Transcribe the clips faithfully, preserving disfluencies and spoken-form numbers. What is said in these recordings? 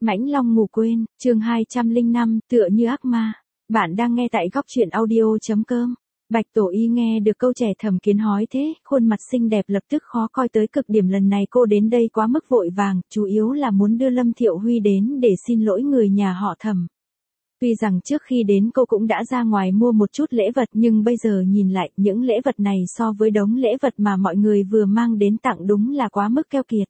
Mãnh Long ngủ quên, chương hai trăm lẻ năm, tựa như ác ma. Bạn đang nghe tại góc truyện audio chấm com. Bạch Tổ Y nghe được câu trẻ Thẩm Kiến hỏi thế, khuôn mặt xinh đẹp lập tức khó coi tới cực điểm. Lần này cô đến đây quá mức vội vàng, chủ yếu là muốn đưa Lâm Thiệu Huy đến để xin lỗi người nhà họ Thẩm. Tuy rằng trước khi đến cô cũng đã ra ngoài mua một chút lễ vật, nhưng bây giờ nhìn lại, những lễ vật này so với đống lễ vật mà mọi người vừa mang đến tặng đúng là quá mức keo kiệt.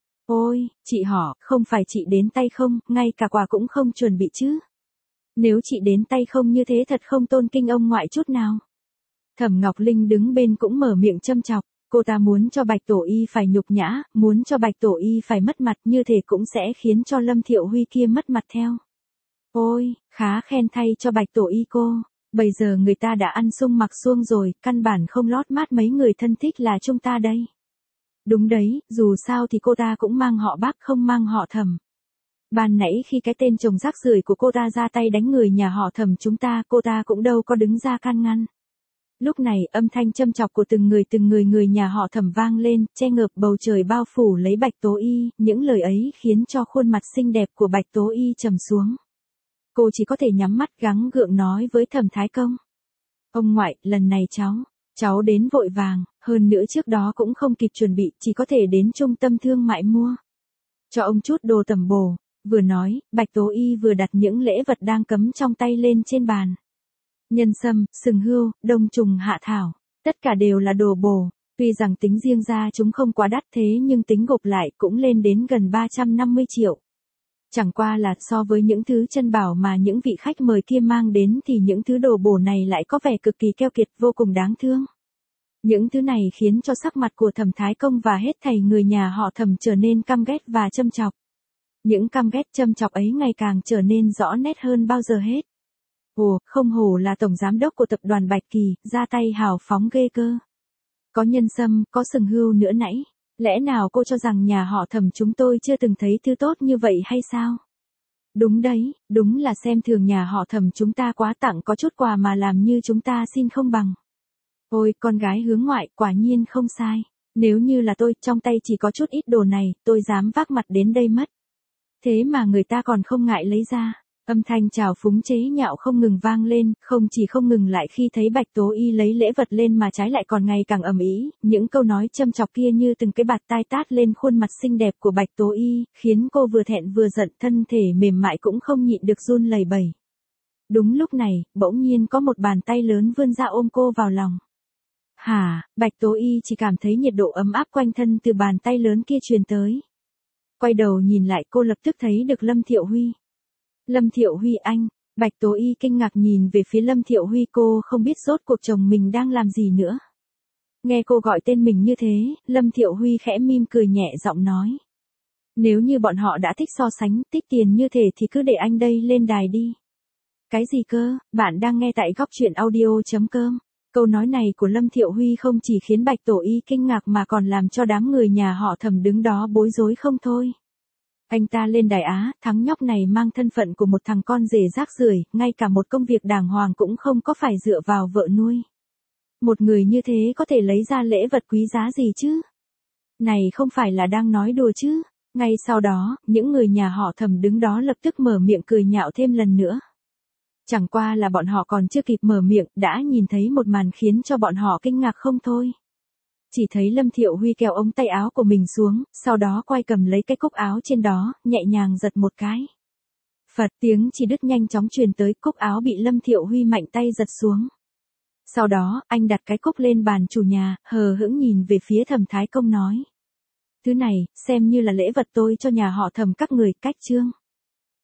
Ôi, chị họ, không phải chị đến tay không, ngay cả quà cũng không chuẩn bị chứ. Nếu chị đến tay không như thế thật không tôn kính ông ngoại chút nào. Thẩm Ngọc Linh đứng bên cũng mở miệng châm chọc, cô ta muốn cho Bạch Tổ Y phải nhục nhã, muốn cho Bạch Tổ Y phải mất mặt, như thế cũng sẽ khiến cho Lâm Thiệu Huy kia mất mặt theo. Ôi, khá khen thay cho Bạch Tổ Y cô, bây giờ người ta đã ăn sung mặc xuông rồi, căn bản không lót mát mấy người thân thích là chúng ta đây. Đúng đấy, dù sao thì cô ta cũng mang họ Bác không mang họ Thẩm. Ban nãy khi cái tên chồng rác rưởi của cô ta ra tay đánh người nhà họ Thẩm chúng ta, cô ta cũng đâu có đứng ra can ngăn. Lúc này âm thanh châm chọc của từng người từng người người nhà họ Thẩm vang lên, che ngợp bầu trời bao phủ lấy Bạch Tố Y, những lời ấy khiến cho khuôn mặt xinh đẹp của Bạch Tố Y trầm xuống. Cô chỉ có thể nhắm mắt gắng gượng nói với Thẩm Thái Công. Ông ngoại, lần này cháu, cháu đến vội vàng, hơn nữa trước đó cũng không kịp chuẩn bị, chỉ có thể đến trung tâm thương mại mua. Cho ông chút đồ tẩm bổ, vừa nói, Bạch Tố Y vừa đặt những lễ vật đang cấm trong tay lên trên bàn. Nhân sâm, sừng hươu, đông trùng hạ thảo, tất cả đều là đồ bổ, tuy rằng tính riêng ra chúng không quá đắt thế nhưng tính gộp lại cũng lên đến gần ba trăm năm mươi triệu. Chẳng qua là so với những thứ chân bảo mà những vị khách mời kia mang đến thì những thứ đồ bổ này lại có vẻ cực kỳ keo kiệt, vô cùng đáng thương. Những thứ này khiến cho sắc mặt của Thẩm Thái Công và hết thảy người nhà họ Thẩm trở nên căm ghét và châm chọc. Những căm ghét châm chọc ấy ngày càng trở nên rõ nét hơn bao giờ hết. Ồ, không hổ là tổng giám đốc của tập đoàn Bạch Kỳ, ra tay hào phóng ghê cơ. Có nhân sâm, có sừng hươu nữa nãy. Lẽ nào cô cho rằng nhà họ Thẩm chúng tôi chưa từng thấy thứ tốt như vậy hay sao? Đúng đấy, đúng là xem thường nhà họ Thẩm chúng ta quá, tặng có chút quà mà làm như chúng ta xin không bằng. Ôi, con gái hướng ngoại, quả nhiên không sai. Nếu như là tôi, trong tay chỉ có chút ít đồ này, tôi dám vác mặt đến đây mất. Thế mà người ta còn không ngại lấy ra. Âm thanh trào phúng chế nhạo không ngừng vang lên, không chỉ không ngừng lại khi thấy Bạch Tố Y lấy lễ vật lên mà trái lại còn ngày càng ầm ĩ, những câu nói châm chọc kia như từng cái bạt tai tát lên khuôn mặt xinh đẹp của Bạch Tố Y, khiến cô vừa thẹn vừa giận, thân thể mềm mại cũng không nhịn được run lẩy bẩy. Đúng lúc này, bỗng nhiên có một bàn tay lớn vươn ra ôm cô vào lòng. Hả, Bạch Tố Y chỉ cảm thấy nhiệt độ ấm áp quanh thân từ bàn tay lớn kia truyền tới. Quay đầu nhìn lại cô lập tức thấy được Lâm Thiệu Huy. Lâm Thiệu Huy anh, Bạch Tố Y kinh ngạc nhìn về phía Lâm Thiệu Huy, cô không biết rốt cuộc chồng mình đang làm gì nữa. Nghe cô gọi tên mình như thế, Lâm Thiệu Huy khẽ mỉm cười nhẹ giọng nói. Nếu như bọn họ đã thích so sánh, tích tiền như thế thì cứ để anh đây lên đài đi. Cái gì cơ, bạn đang nghe tại góc truyện audio chấm com. Câu nói này của Lâm Thiệu Huy không chỉ khiến Bạch Tổ Y kinh ngạc mà còn làm cho đám người nhà họ Thẩm đứng đó bối rối không thôi. Anh ta lên đài á, thằng nhóc này mang thân phận của một thằng con rể rác rưởi, ngay cả một công việc đàng hoàng cũng không có, phải dựa vào vợ nuôi. Một người như thế có thể lấy ra lễ vật quý giá gì chứ? Này không phải là đang nói đùa chứ? Ngay sau đó, những người nhà họ Thẩm đứng đó lập tức mở miệng cười nhạo thêm lần nữa. Chẳng qua là bọn họ còn chưa kịp mở miệng, đã nhìn thấy một màn khiến cho bọn họ kinh ngạc không thôi. Chỉ thấy Lâm Thiệu Huy kéo ống tay áo của mình xuống, sau đó quay cầm lấy cái cúc áo trên đó, nhẹ nhàng giật một cái. Phật, tiếng chỉ đứt nhanh chóng truyền tới, cúc áo bị Lâm Thiệu Huy mạnh tay giật xuống. Sau đó, anh đặt cái cúc lên bàn chủ nhà, hờ hững nhìn về phía Thẩm Thái Công nói. Thứ này, xem như là lễ vật tôi cho nhà họ Thẩm các người, cách chương.